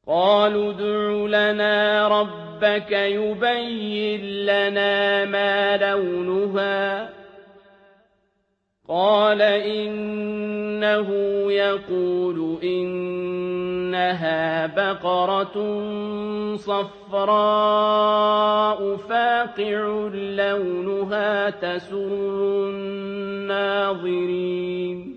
قالوا ادْعُ لَنَا رَبَّكَ يُبَيِّن لَّنَا مَا لَوْنُهَا قَالَ إِنَّهُ يَقُولُ إِنَّهَا بَقَرَةٌ صَفْرَاءُ فَاقِعٌ لَّوْنُهَا تَسُرُّ النَّاظِرِينَ